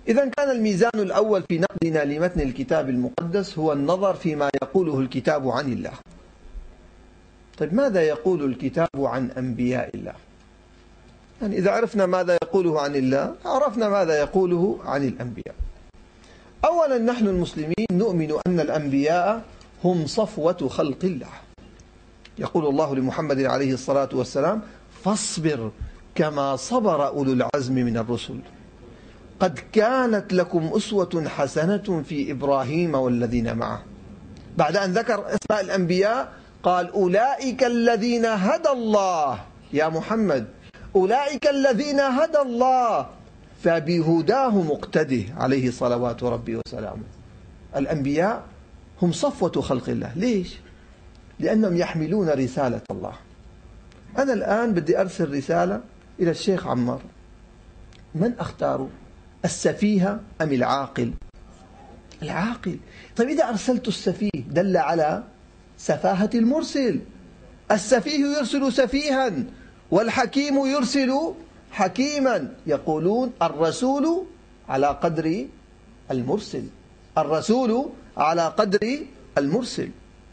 إذا كان الميزان الأول في نقدنا لمتن الكتاب المقدس هو النظر فيما يقوله الكتاب عن الله. طيب ماذا يقول الكتاب عن أنبياء الله؟ يعني إذا عرفنا ماذا يقوله عن الله عرفنا ماذا يقوله عن الأنبياء. أولا نحن المسلمين نؤمن أن الأنبياء هم صفوة خلق الله. يقول الله لمحمد عليه الصلاة والسلام: فاصبر كما صبر أولو العزم من الرسل قد كانت لكم أسوة حسنة في إبراهيم والذين معه. بعد أن ذكر أسماء الأنبياء قال: أولئك الذين هدى الله. يا محمد، أولئك الذين هدى الله فبهداه مقتده عليه صلوات ربي وسلامه. الأنبياء هم صفوة خلق الله. ليش؟ لأنهم يحملون رسالة الله. أنا الآن بدي أرسل رسالة إلى الشيخ عمار، من أختاره؟ السفيه أم العاقل؟ العاقل. طيب إذا أرسلت السفيه دل على سفاهة المرسل. السفيه يرسل سفيها والحكيم يرسل حكيما. يقولون الرسول على قدر المرسل، الرسول على قدر المرسل.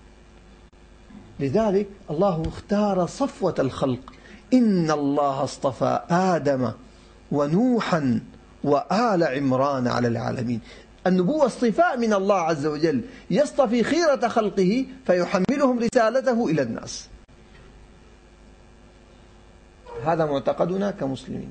لذلك الله اختار صفوة الخلق. إن الله اصطفى آدم ونوحا وآل عمران على العالمين. النبوة اصطفاء من الله عز وجل، يصطفي خيرة خلقه فيحملهم رسالته إلى الناس. هذا معتقدنا كمسلمين.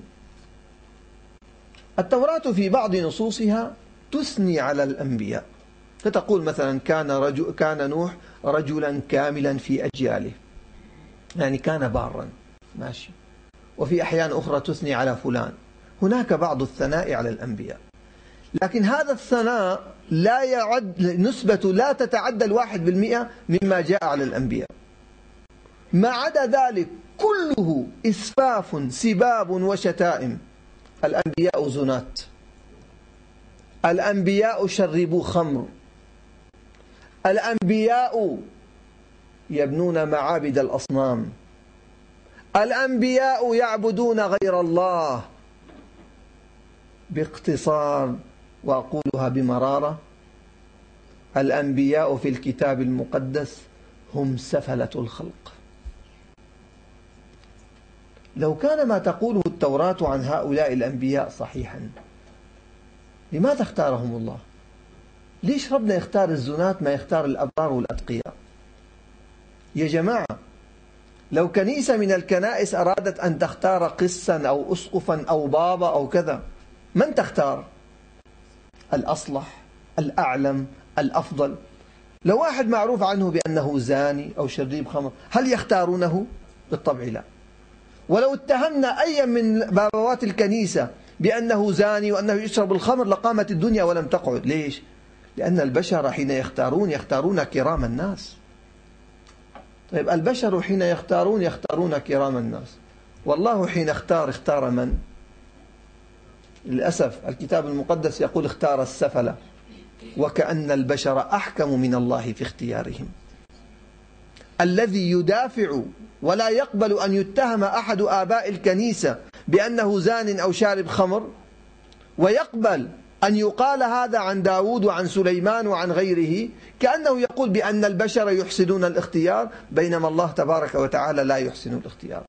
التوراة في بعض نصوصها تثني على الأنبياء، فتقول مثلا كان نوح رجلا كاملا في أجياله، يعني كان بارا، ماشي. وفي أحيان أخرى تثني على فلان. هناك بعض الثناء على الأنبياء، لكن هذا الثناء لا يعد نسبة لا تتعدى 1% مما جاء على الأنبياء. ما عدا ذلك كله إسفاف سباب وشتائم. الأنبياء زنات، الأنبياء شربوا خمر، الأنبياء يبنون معابد الأصنام، الأنبياء يعبدون غير الله. باختصار وأقولها بمرارة، الأنبياء في الكتاب المقدس هم سفلة الخلق. لو كان ما تقوله التوراة عن هؤلاء الأنبياء صحيحا، لماذا اختارهم الله؟ ليش ربنا يختار الزنات ما يختار الأبرار والأتقياء؟ يا جماعة، لو كنيسة من الكنائس أرادت أن تختار قسا أو أسقفا أو بابا أو كذا، من تختار؟ الأصلح، الأعلم، الأفضل. لو واحد معروف عنه بأنه زاني أو شريب خمر، هل يختارونه؟ بالطبع لا. ولو اتهمنا أي من بابوات الكنيسة بأنه زاني وأنه يشرب الخمر لقامت الدنيا ولم تقعد. ليش؟ لأن البشر حين يختارون كرام الناس. طيب البشر حين يختارون كرام الناس، والله حين اختار من؟ للأسف الكتاب المقدس يقول اختار السفلة، وكأن البشر أحكم من الله في اختيارهم. الذي يدافع ولا يقبل أن يتهم أحد آباء الكنيسة بأنه زان أو شارب خمر، ويقبل أن يقال هذا عن داود وعن سليمان وعن غيره، كأنه يقول بأن البشر يحسنون الاختيار، بينما الله تبارك وتعالى لا يحسن الاختيار.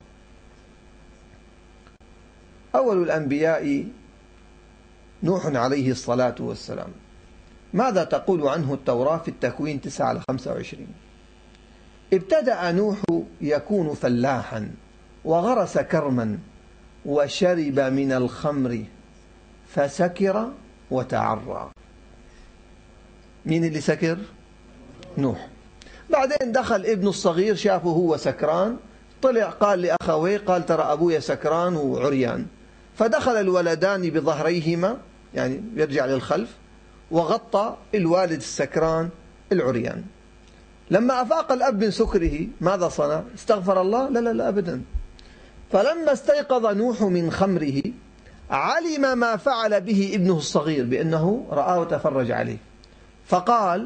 أول الأنبياء نوح عليه الصلاة والسلام. ماذا تقول عنه التوراة في التكوين 9:25؟ ابتدأ نوح يكون فلاحا وغرس كرما وشرب من الخمر فسكر وتعرى. مين اللي سكر؟ نوح. بعدين دخل ابنه الصغير، شافه هو سكران، طلع قال لأخويه، قال ترى أبويا سكران وعريان. فدخل الولدان بظهريهما، يعني يرجع للخلف، وغطى الوالد السكران العريان. لما أفاق الأب من سكره ماذا صنع؟ استغفر الله؟ لا أبدا. فلما استيقظ نوح من خمره علم ما فعل به ابنه الصغير، بأنه رآه وتفرج عليه، فقال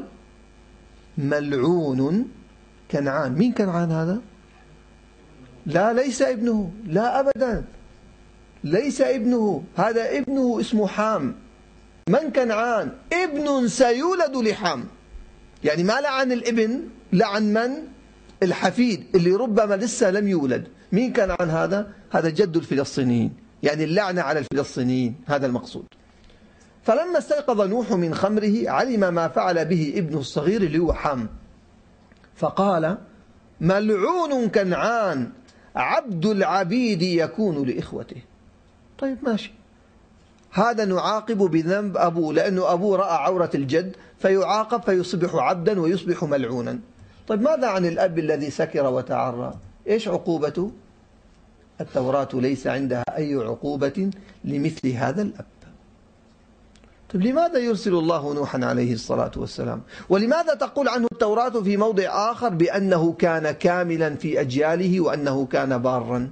ملعون كنعان. مين كنعان هذا؟ لا، ليس ابنه، لا أبدا، ليس ابنه، هذا ابنه اسمه حام. من كنعان ابن سيولد لحام، يعني ما لعن الابن، لعن من؟ الحفيد اللي ربما لسه لم يولد. مين كنعان هذا؟ هذا جد الفلسطينيين، يعني اللعنة على الفلسطينيين، هذا المقصود. فلما استيقظ نوح من خمره علم ما فعل به ابنه الصغير اللي هو حام، فقال ملعون كنعان عبد العبيد يكون لإخوته. طيب ماشي، هذا نعاقب بذنب أبوه لأنه أبوه رأى عورة الجد فيعاقب فيصبح عبدا ويصبح ملعونا. طيب ماذا عن الأب الذي سكر وتعرى؟ إيش عقوبته؟ التوراة ليس عندها أي عقوبة لمثل هذا الأب. طيب لماذا يرسل الله نوحا عليه الصلاة والسلام؟ ولماذا تقول عنه التوراة في موضع آخر بأنه كان كاملا في أجياله وأنه كان بارا؟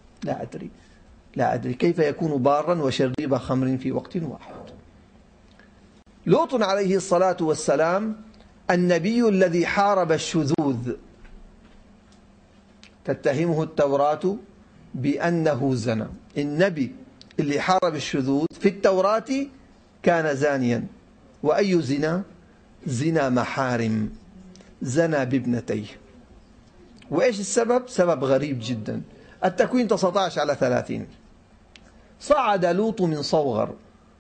لا أدري كيف يكون بارا وشريب خمر في وقت واحد. لوط عليه الصلاة والسلام النبي الذي حارب الشذوذ، تتهمه التوراة بأنه زنى. النبي اللي حارب الشذوذ في التوراة كان زانيا. وأي زنا؟ زنا محارم، زنى بابنتيه. وإيش السبب؟ سبب غريب جدا. التكوين 19:30 صعد لوط من صوغر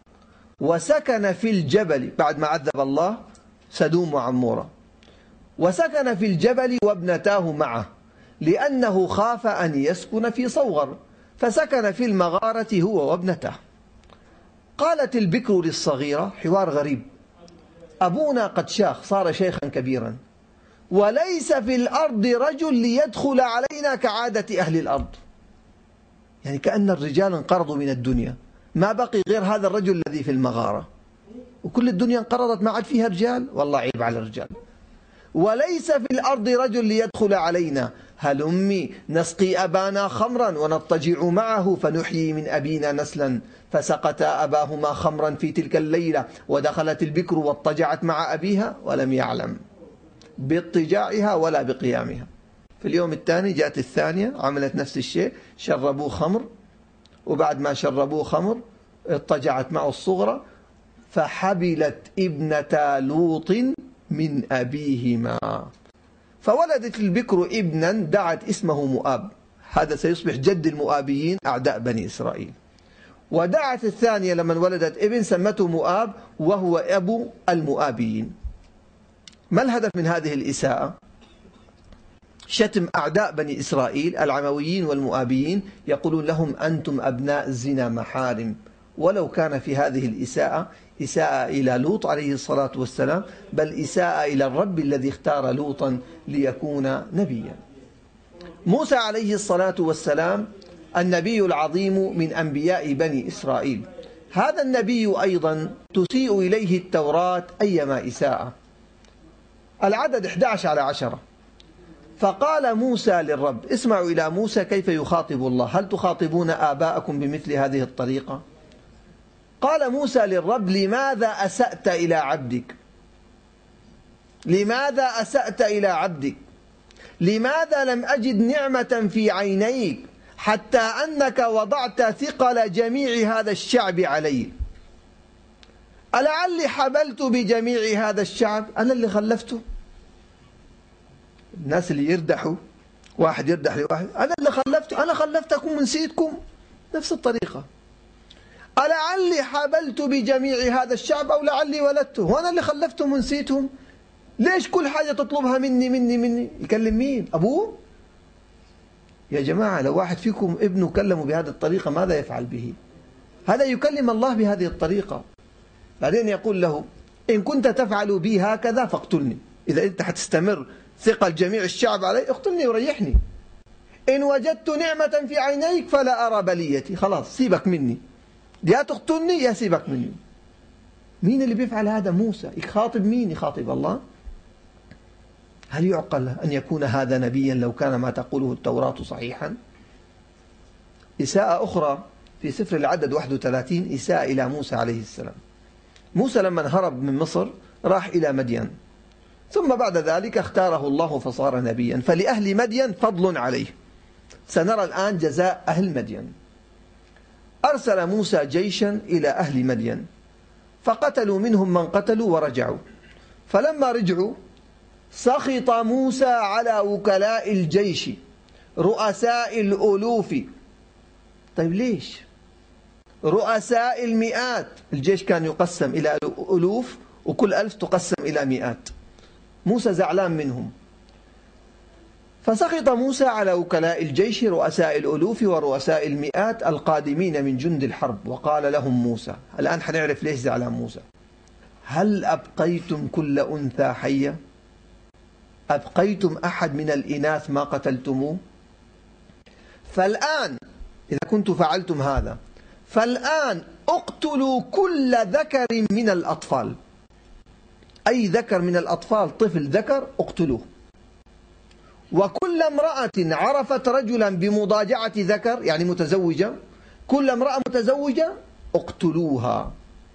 وسكن في الجبل بعد ما عذب الله سدوم وعمورة، وسكن في الجبل وابنتاه معه لأنه خاف أن يسكن في صوغر، فسكن في المغارة هو وابنته. قالت البكر للصغيرة، حوار غريب، أبونا قد شاخ، صار شيخا كبيرا، وليس في الأرض رجل ليدخل علينا كعادة أهل الأرض. يعني كأن الرجال انقرضوا من الدنيا، ما بقي غير هذا الرجل الذي في المغارة، وكل الدنيا انقرضت ما عاد فيها رجال. والله عيب على الرجال. وليس في الأرض رجل ليدخل علينا، هلمي نسقي أبانا خمرا ونضطجع معه فنحيي من أبينا نسلا. فسقتا أباهما خمرا في تلك الليلة، ودخلت البكر واضطجعت مع أبيها ولم يعلم باضطجاعها ولا بقيامها. في اليوم الثاني جاءت الثانية عملت نفس الشيء، شربوه خمر، وبعد ما شربوه خمر اضطجعت معه الصغرى، فحبلت ابنة لوط من أبيهما، فولدت البكر ابنا دعت اسمه مؤاب، هذا سيصبح جد المؤابيين أعداء بني إسرائيل. ودعت الثانية لما ولدت ابن سمته مؤاب وهو أبو المؤابيين. ما الهدف من هذه الإساءة؟ شتم أعداء بني إسرائيل العمويين والمؤابيين، يقولون لهم أنتم أبناء الزنا محارم. ولو كان في هذه الإساءة إساءة إلى لوط عليه الصلاة والسلام، بل إساءة إلى الرب الذي اختار لوطا ليكون نبيا. موسى عليه الصلاة والسلام النبي العظيم من أنبياء بني إسرائيل، هذا النبي أيضا تسيء إليه التوراة أيما إساءة. العدد 11:10 فقال موسى للرب، اسمعوا إلى موسى كيف يخاطب الله، هل تخاطبون آباءكم بمثل هذه الطريقة؟ قال موسى للرب لماذا أسأت إلى عبدك؟ لماذا أسأت إلى عبدك؟ لماذا لم أجد نعمة في عينيك حتى أنك وضعت ثقل جميع هذا الشعب علي؟ ألعلي حبلت بجميع هذا الشعب؟ أنا اللي خلفته. الناس اللي يردحوا، واحد يردح لواحد، أنا اللي خلفته، أنا خلفتكم ونسيتكم. نفس الطريقة، ألعلي حبلت بجميع هذا الشعب أو لعلي ولدته، وأنا اللي خلفتهم ونسيتهم. ليش كل حاجة تطلبها مني؟ يكلم مين؟ أبوه؟ يا جماعة لو واحد فيكم ابنه كلمه بهذه الطريقة ماذا يفعل به؟ هذا يكلم الله بهذه الطريقة. بعدين يقول له إن كنت تفعل بي هكذا فاقتلني، إذا أنت حتستمر ثقل جميع الشعب علي اقتلني وريحني. إن وجدت نعمة في عينيك فلا أرى بليتي، خلاص سيبك مني، يا تقتلني يا سيبك مني. مين اللي بيفعل هذا؟ موسى. يخاطب مين؟ يخاطب الله. هل يعقل أن يكون هذا نبيا لو كان ما تقوله التوراة صحيحا؟ إساءة أخرى في سفر العدد 31، إساءة إلى موسى عليه السلام. موسى لما هرب من مصر راح إلى مدين، ثم بعد ذلك اختاره الله فصار نبيا، فلأهل مدين فضل عليه. سنرى الآن جزاء أهل مدين. أرسل موسى جيشا إلى أهل مدين فقتلوا منهم من قتلوا ورجعوا. فلما رجعوا سخط موسى على وكلاء الجيش رؤساء الألوف. طيب ليش؟ رؤساء المئات، الجيش كان يقسم إلى ألوف وكل ألف تقسم إلى مئات. موسى زعلان منهم، فسخط موسى على وكلاء الجيش رؤساء الألوف ورؤساء المئات القادمين من جند الحرب، وقال لهم موسى، الآن حنعرف ليش زعلان موسى: هل أبقيتم كل أنثى حية؟ أبقيتم أحد من الإناث ما قتلتموه؟ فالآن إذا كنتم فعلتم هذا فالآن اقتلوا كل ذكر من الأطفال، أي ذكر من الأطفال، طفل ذكر اقتلوه، وكل امرأة عرفت رجلا بمضاجعة ذكر يعني متزوجة، كل امرأة متزوجة اقتلوها.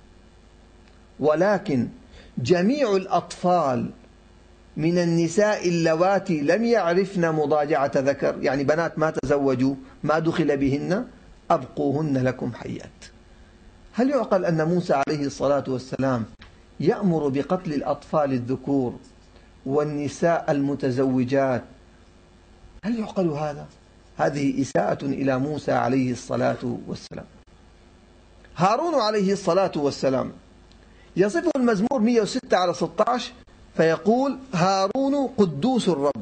ولكن جميع الأطفال من النساء اللواتي لم يعرفن مضاجعة ذكر، يعني بنات ما تزوجوا ما دخل بهن، أبقوهن لكم حيات. هل يعقل أن موسى عليه الصلاة والسلام يأمر بقتل الأطفال الذكور والنساء المتزوجات؟ هل يعقل هذا؟ هذه إساءة إلى موسى عليه الصلاة والسلام. هارون عليه الصلاة والسلام يصفه المزمور 106 على 16 فيقول: هارون قدوس الرب.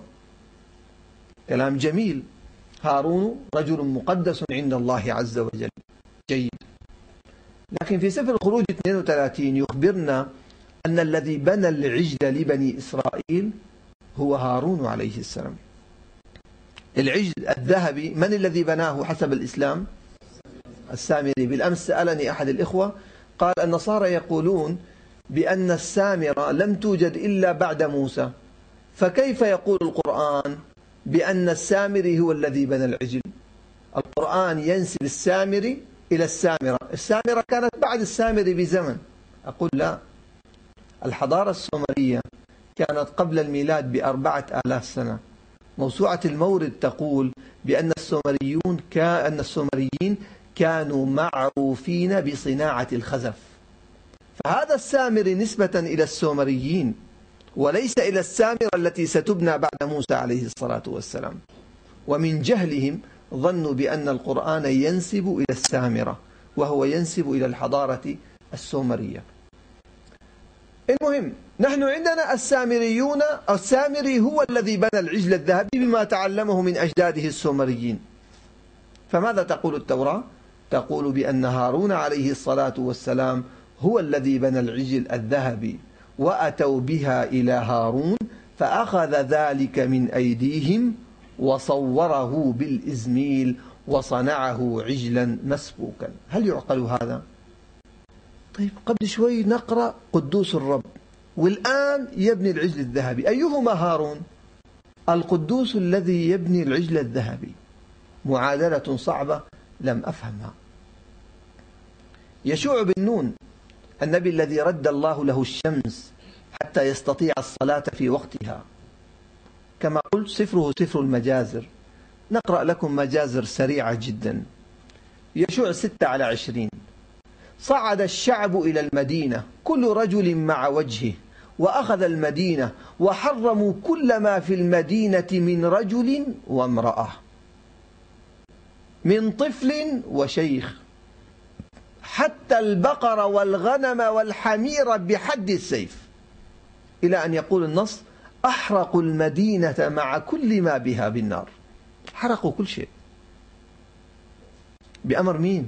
كلام جميل، هارون رجل مقدس عند الله عز وجل، جيد. لكن في سفر الخروج 32 يخبرنا أن الذي بنى العجل لبني إسرائيل هو هارون عليه السلام. العجل الذهبي من الذي بناه حسب الإسلام؟ السامري. بالأمس سألني أحد الإخوة قال النصارى يقولون بأن السامرة لم توجد إلا بعد موسى، فكيف يقول القرآن بأن السامري هو الذي بنى العجل؟ القرآن ينسب السامري إلى السامرة، السامرة كانت بعد السامري بزمن. أقول لا، الحضارة السومرية كانت قبل الميلاد ب4000 سنة. موسوعة المورد تقول بأن السومريين كانوا معروفين بصناعة الخزف، فهذا السامري نسبة إلى السومريين وليس إلى السامرة التي ستبنى بعد موسى عليه الصلاة والسلام. ومن جهلهم ظنوا بأن القرآن ينسب إلى السامرة وهو ينسب إلى الحضارة السومرية. المهم، نحن عندنا السامريون، السامري هو الذي بنى العجل الذهبي بما تعلمه من أجداده السومريين. فماذا تقول التوراة؟ تقول بأن هارون عليه الصلاة والسلام هو الذي بنى العجل الذهبي، وأتوا بها إلى هارون فأخذ ذلك من أيديهم وصوره بالإزميل وصنعه عجلا مسبوكا. هل يعقل هذا؟ طيب قبل شوي نقرأ قدوس الرب، والآن يبني العجل الذهبي، أيهما هارون؟ القدوس الذي يبني العجل الذهبي. معادلة صعبة لم أفهمها. يشوع بن نون النبي الذي رد الله له الشمس حتى يستطيع الصلاة في وقتها، كما قلت سفره سفر المجازر. نقرأ لكم مجازر سريعة جدا. يشوع 6:20: صعد الشعب إلى المدينة كل رجل مع وجهه وأخذ المدينة وحرموا كل ما في المدينة من رجل وامرأة، من طفل وشيخ، حتى البقر والغنم والحمير بحد السيف، إلى أن يقول النص: أحرقوا المدينة مع كل ما بها بالنار. حرقوا كل شيء. بأمر مين؟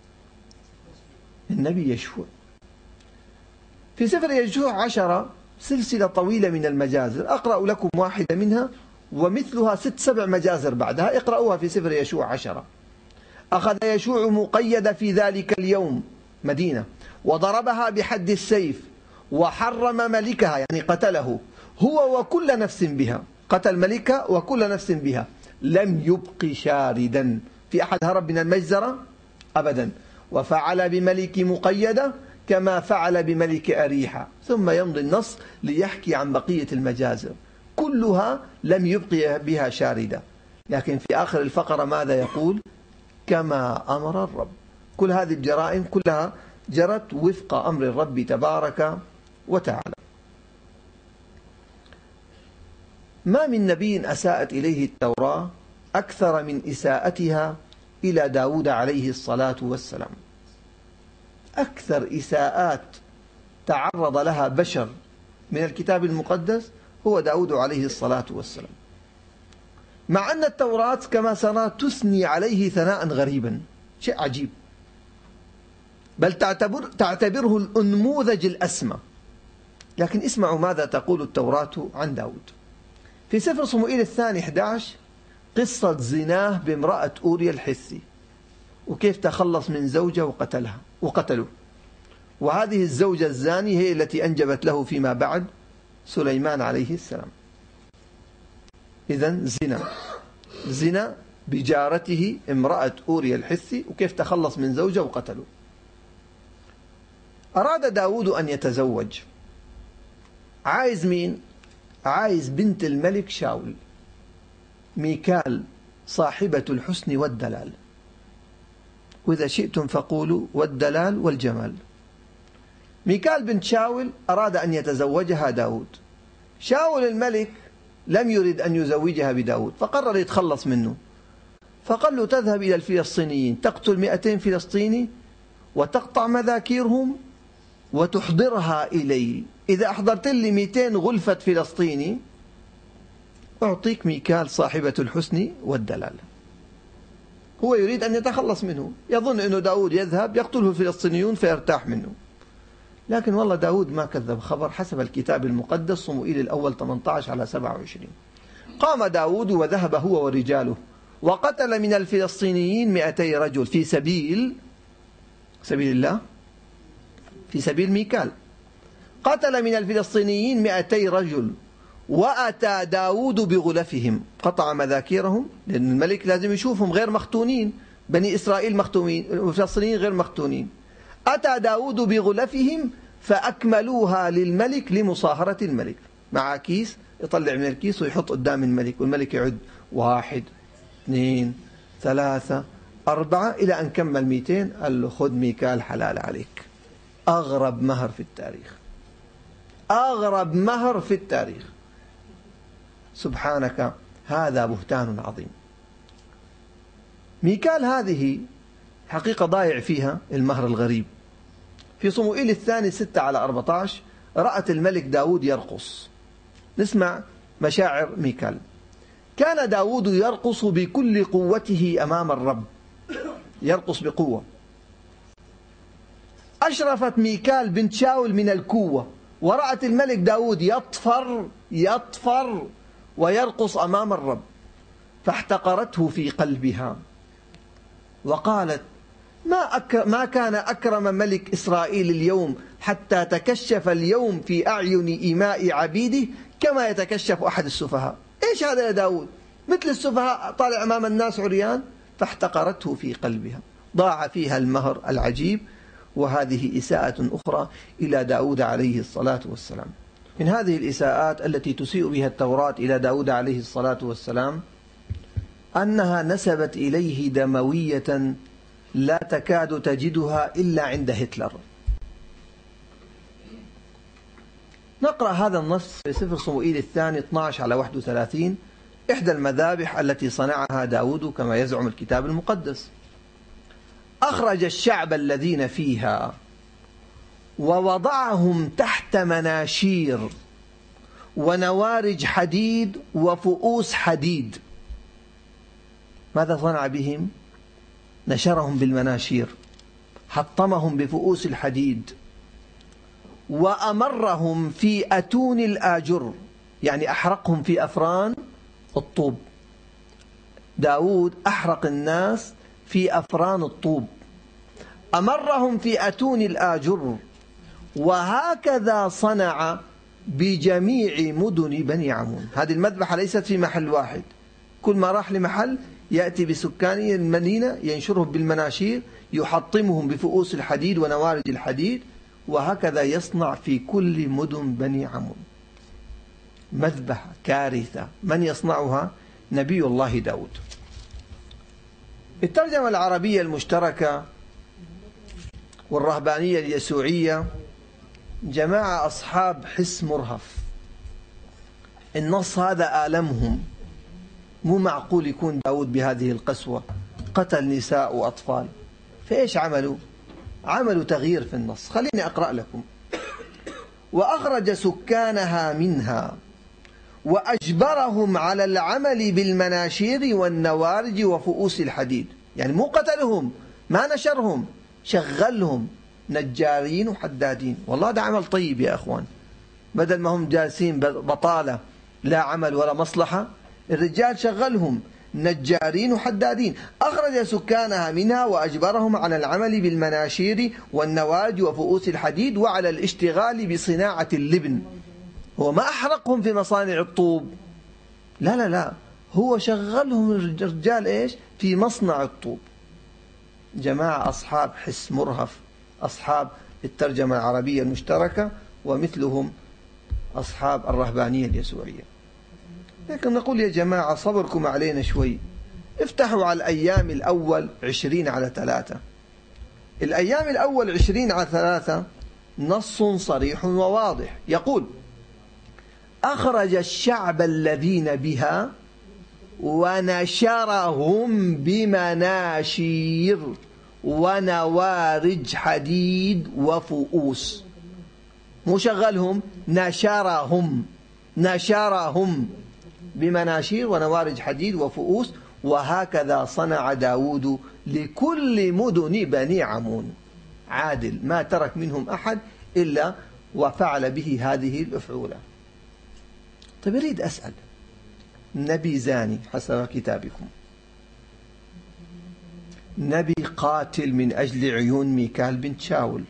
النبي يشوع. في سفر يشوع 10 سلسلة طويلة من المجازر، أقرأ لكم واحدة منها ومثلها 6-7 مجازر بعدها، اقرأوها في سفر يشوع 10. أخذ يشوع مقيد في ذلك اليوم مدينة وضربها بحد السيف وحرم ملكها، يعني قتله هو وكل نفس بها، قتل ملكها وكل نفس بها، لم يبق شاردا. في أحد هرب من المجزرة؟ أبدا. وفعل بملك مقيدة كما فعل بملك أريحة. ثم يمضي النص ليحكي عن بقية المجازر، كلها لم يبق بها شاردة. لكن في آخر الفقرة ماذا يقول؟ كما أمر الرب. كل هذه الجرائم كلها جرت وفق أمر الرب تبارك وتعالى. ما من نبي أساءت إليه التوراة أكثر من إساءتها إلى داود عليه الصلاة والسلام. أكثر إساءات تعرض لها بشر من الكتاب المقدس هو داود عليه الصلاة والسلام، مع أن التوراة كما سنرى تثني عليه ثناء غريبا، شيء عجيب، بل تعتبره الأنموذج الأسمى. لكن اسمعوا ماذا تقول التوراة عن داود. في سفر صموئيل الثاني 11 قصة زناه بامرأة أوريا الحثي، وكيف تخلص من زوجة وقتله. وهذه الزوجة الزانية هي التي أنجبت له فيما بعد سليمان عليه السلام. إذن زنا بجارته امرأة أوريا الحثي، وكيف تخلص من زوجة وقتله. أراد داود أن يتزوج. عايز مين؟ عايز بنت الملك شاول، ميكال صاحبة الحسن والدلال، وإذا شئتم فقولوا والدلال والجمال. ميكال بنت شاول أراد أن يتزوجها داود. شاول الملك لم يرد أن يزوجها بداود، فقرر يتخلص منه، فقال له تذهب إلى الفلسطينيين تقتل 200 فلسطيني وتقطع مذاكيرهم وتحضرها إلي. إذا أحضرت لي 200 غلفة فلسطيني أعطيك ميكال صاحبة الحسن والدلال. هو يريد أن يتخلص منه، يظن أنه داود يذهب يقتله الفلسطينيون فيرتاح منه. لكن والله داود ما كذب خبر. حسب الكتاب المقدس صموئيل الأول 18:27 قام داود وذهب هو ورجاله وقتل من الفلسطينيين 200 رجل في سبيل الله، في سبيل ميكال. قتل من الفلسطينيين 200 رجل، وأتى داود بغلفهم، قطع مذاكيرهم، لأن الملك لازم يشوفهم غير مختونين، بني إسرائيل مختونين والفلسطينيين غير مختونين. أتى داود بغلفهم فأكملوها للملك لمصاهرة الملك. مع كيس يطلع من الكيس ويحط قدام الملك، والملك يعد 1 2 3 4 إلى أن كمل 200. قال له خذ ميكال حلال عليك. أغرب مهر في التاريخ، أغرب مهر في التاريخ. سبحانك، هذا بهتان عظيم. ميكال هذه حقيقة ضايع فيها المهر الغريب. في صموئيل الثاني 6:14 رأت الملك داود يرقص. نسمع مشاعر ميكال. كان داود يرقص بكل قوته أمام الرب، يرقص بقوة. أشرفت ميكال بنت شاول من الكوة، ورأت الملك داود يطفر ويرقص أمام الرب، فاحتقرته في قلبها وقالت ما كان أكرم ملك إسرائيل اليوم حتى تكشف اليوم في أعين إماء عبيده كما يتكشف أحد السفهاء. إيش هذا يا داود؟ مثل السفهاء طالع أمام الناس عريان. فاحتقرته في قلبها. ضاع فيها المهر العجيب. وهذه إساءة أخرى إلى داود عليه الصلاة والسلام. من هذه الإساءات التي تسيء بها التوراة إلى داود عليه الصلاة والسلام أنها نسبت إليه دموية لا تكاد تجدها إلا عند هتلر. نقرأ هذا النص في سفر صموئيل الثاني 12:31، إحدى المذابح التي صنعها داود كما يزعم الكتاب المقدس. أخرج الشعب الذين فيها ووضعهم تحت مناشير ونوارج حديد وفؤوس حديد. ماذا صنع بهم؟ نشرهم بالمناشير، حطمهم بفؤوس الحديد، وأمرهم في أتون الآجر، يعني أحرقهم في أفران الطوب. داود أحرق الناس في أفران الطوب، أمرهم في أتون الآجر. وهكذا صنع بجميع مدن بني عمون. هذه المذبحة ليست في محل واحد، كل ما راح لمحل يأتي بسكاني المدينة ينشرهم بالمناشير، يحطمهم بفؤوس الحديد ونوارج الحديد، وهكذا يصنع في كل مدن بني عمون. مذبحة كارثة. من يصنعها؟ نبي الله داود. الترجمة العربية المشتركة والرهبانية اليسوعية جماعة أصحاب حس مرهف. النص هذا آلمهم. مو معقول يكون داود بهذه القسوة، قتل نساء وأطفال. فإيش عملوا؟ عملوا تغيير في النص. خليني أقرأ لكم. وأخرج سكانها منها وأجبرهم على العمل بالمناشير والنوارج وفؤوس الحديد. يعني مو قتلهم، ما نشرهم، شغلهم نجارين وحدادين. والله ده عمل طيب يا أخوان. بدل ما هم جالسين بطالة لا عمل ولا مصلحة، الرجال شغلهم نجارين وحدادين. أخرج سكانها منها وأجبرهم على العمل بالمناشير والنوارج وفؤوس الحديد وعلى الاشتغال بصناعة اللبن. هو ما أحرقهم في مصانع الطوب، لا لا لا، هو شغلهم الرجال إيش؟ في مصنع الطوب. جماعة أصحاب حس مرهف، أصحاب الترجمة العربية المشتركة، ومثلهم أصحاب الرهبانية اليسوعية. لكن نقول يا جماعة صبركم علينا شوي. افتحوا على الأيام الأول 20/3. الأيام الأول 20/3 نص صريح وواضح يقول: أخرج الشعب الذين بها ونشرهم بمناشير ونوارج حديد وفؤوس. مو شغلهم، نشرهم بمناشير ونوارج حديد وفؤوس. وهكذا صنع داود لكل مدن بني عمون. عادل، ما ترك منهم أحد إلا وفعل به هذه الأفعولة. طيب أريد أسأل، نبي زاني حسب كتابكم، نبي قاتل من أجل عيون ميكال بنت شاول،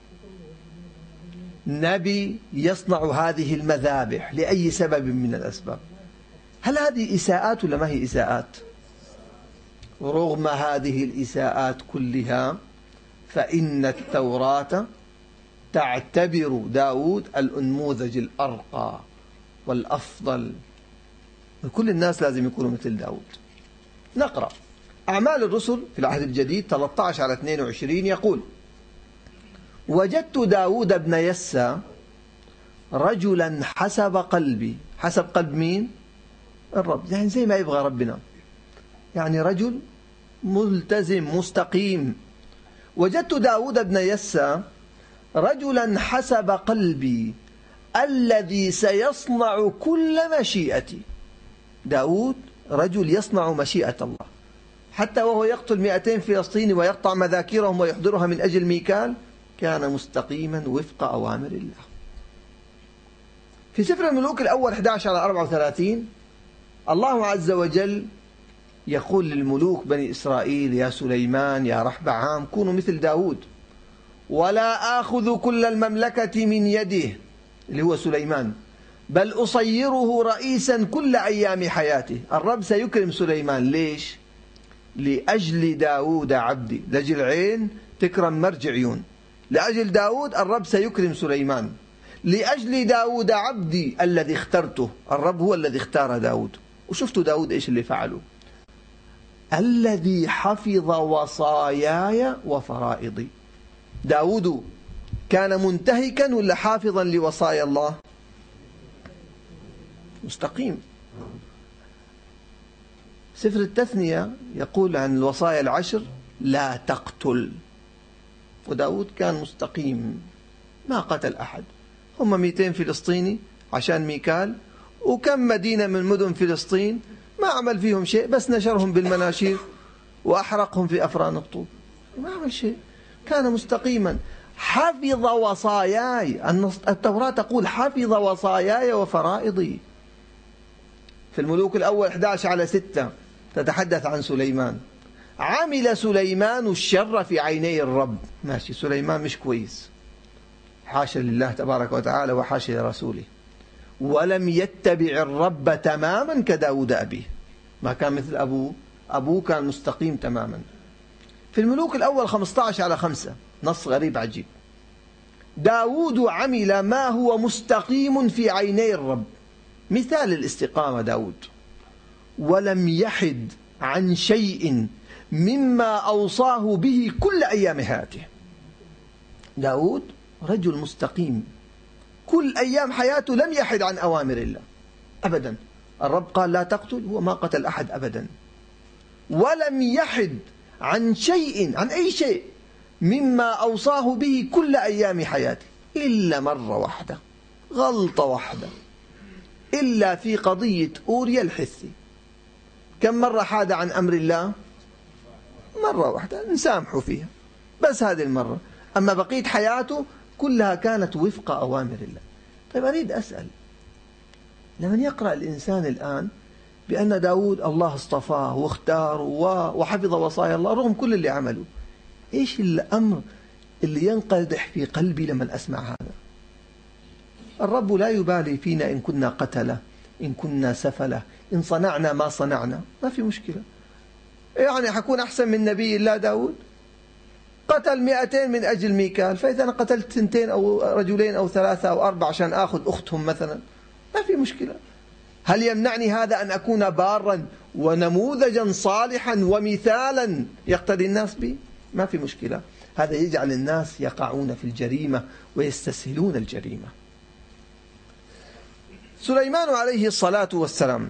نبي يصنع هذه المذابح لأي سبب من الأسباب، هل هذه إساءات ولا ما هي إساءات؟ رغم هذه الإساءات كلها فإن التوراة تعتبر داود الأنموذج الأرقى والأفضل. كل الناس لازم يكونوا مثل داود. نقرأ أعمال الرسل في العهد الجديد 13/22 يقول: وجدت داود بن يسى رجلا حسب قلبي. حسب قلب مين؟ الرب، يعني زي ما يبغى ربنا، يعني رجل ملتزم مستقيم. وجدت داود بن يسى رجلا حسب قلبي الذي سيصنع كل مشيئتي. داود رجل يصنع مشيئة الله، حتى وهو يقتل 200 فلسطيني ويقطع مذاكرهم ويحضرها من أجل ميكال كان مستقيما وفق أوامر الله. في سفر الملوك الأول 11/34 الله عز وجل يقول للملوك بني إسرائيل: يا سليمان يا رحبعام كونوا مثل داود ولا آخذ كل المملكة من يده، اللي هو سليمان، بل أصيره رئيسا كل أيام حياته. الرب سيكرم سليمان. ليش؟ لأجل داود عبدي. لأجل عين تكرم مرج عيون. لأجل داود الرب سيكرم سليمان. لأجل داود عبدي الذي اخترته. الرب هو الذي اختار داود. وشفتوا داود إيش اللي فعله؟ الذي حفظ وصاياي وفرائضي. داود كان منتهكا ولا حافظا لوصايا الله؟ مستقيم. سفر التثنية يقول عن الوصايا العشر: لا تقتل. وداود كان مستقيم، ما قتل أحد. هم 200 فلسطيني عشان ميكال، وكم مدينة من مدن فلسطين ما عمل فيهم شيء، بس نشرهم بالمناشير وأحرقهم في أفران الطوب. ما عمل شيء، كان مستقيما. حفظ وصاياي. التوراة تقول: حفظ وصاياي وفرائضي. في الملوك الأول 11/6 تتحدث عن سليمان. عمل سليمان الشر في عيني الرب. ماشي، سليمان مش كويس، حاشا لله تبارك وتعالى وحاشا لرسوله. ولم يتبع الرب تماما كداود أبيه، ما كان مثل أبوه كان مستقيم تماما. في الملوك الأول 15/5 نص غريب عجيب: داود عمل ما هو مستقيم في عيني الرب. مثال الاستقامة داود. ولم يحد عن شيء مما أوصاه به كل أيام حياته. داود رجل مستقيم، كل أيام حياته لم يحد عن أوامر الله أبدا. الرب قال لا تقتل، هو ما قتل أحد أبدا، ولم يحد عن شيء، عن أي شيء مما أوصاه به كل أيام حياته إلا مرة واحدة، غلطة واحدة، إلا في قضية أوريا الحثي. كم مرة حاد عن أمر الله؟ مرة واحدة، نسامحه فيها، بس هذه المرة. أما بقية حياته كلها كانت وفق أوامر الله. طيب أريد أسأل، لمن يقرأ الإنسان الآن بأن داود الله اصطفاه واختاره وحفظ وصايا الله رغم كل اللي عمله، إيش الأمر اللي ينقدح في قلبي لمن أسمع هذا؟ الرب لا يبالي فينا إن كنا قتلة، إن كنا سفلة، إن صنعنا ما صنعنا، ما في مشكلة. يعني حكون أحسن من نبي الله داود؟ قتل 200 من أجل ميكال، فإذا أنا قتلت 2 أو رجلين أو 3 أو 4 عشان أخذ أختهم مثلا، ما في مشكلة. هل يمنعني هذا أن أكون بارا ونموذجا صالحا ومثالا يقتدي الناس به؟ ما في مشكلة. هذا يجعل الناس يقعون في الجريمة ويستسهلون الجريمة. سليمان عليه الصلاة والسلام،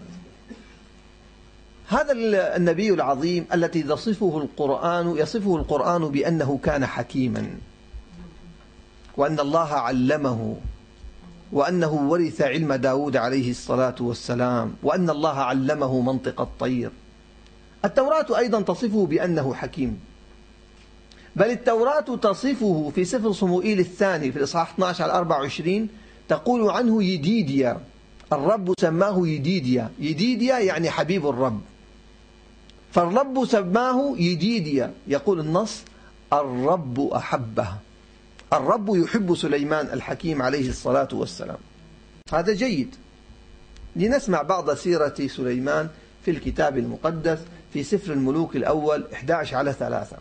هذا النبي العظيم الذي يصفه القرآن بأنه كان حكيما، وأن الله علمه، وأنه ورث علم داود عليه الصلاة والسلام، وأن الله علمه منطق الطير. التوراة أيضا تصفه بأنه حكيم، بل التوراة تصفه في سفر صموئيل الثاني في الإصحاح 12 على 24 تقول عنه يديديا. الرب سماه يديديا، يديديا يعني حبيب الرب، فالرب سماه يديديا. يقول النص الرب أحبه، الرب يحب سليمان الحكيم عليه الصلاة والسلام. هذا جيد. لنسمع بعض سيرة سليمان في الكتاب المقدس في سفر الملوك الأول 11 على 3.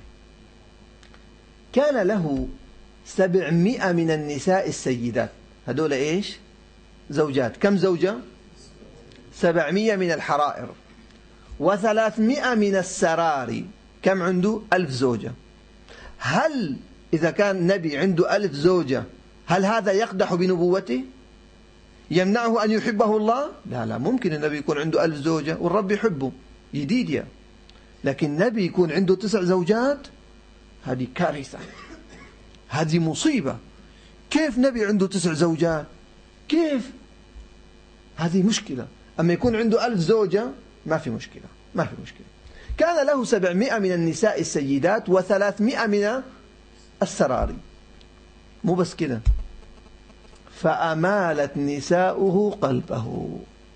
كان له 700 من النساء السيدات. هذول إيش؟ زوجات. كم زوجة؟ 700 من الحرائر، و300 من السراري. كم عنده؟ 1000 زوجة. هل إذا كان نبي عنده 1000 زوجة هل هذا يقدح بنبوته؟ يمنعه أن يحبه الله؟ لا، ممكن النبي يكون عنده 1000 زوجة والرب يحبه، يديديا. لكن نبي يكون عنده 9 زوجات، هذه كارثة، هذه مصيبة. كيف نبي عنده 9 زوجات؟ كيف؟ هذه مشكلة. أما يكون عنده 1000 زوجة ما في مشكلة، ما في مشكلة. كان له 700 من النساء السيدات و300 من السراري. مو بس كده، فأمالت نساؤه قلبه.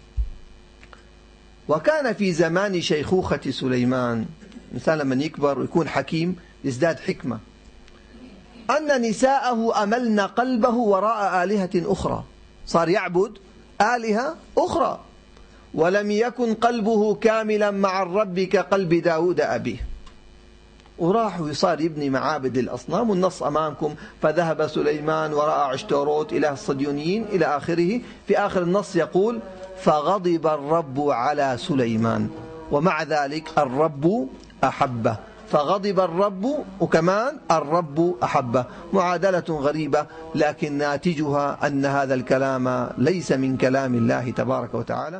وكان في زمان شيخوخة سليمان، الإنسان لما يكبر ويكون حكيم يزداد حكمة، أن نساءه أملن قلبه وراء آلهة أخرى، صار يعبد آلهة أخرى، ولم يكن قلبه كاملا مع الرب كقلب داود أبيه. وراح وصار يبني معابد الأصنام، والنص أمامكم: فذهب سليمان ورأى عشتروت إله الصديونيين إلى آخره. في آخر النص يقول: فغضب الرب على سليمان ومع ذلك الرب أحبه. فغضب الرب وكمان الرب أحبه. معادلة غريبة، لكن ناتجها أن هذا الكلام ليس من كلام الله تبارك وتعالى.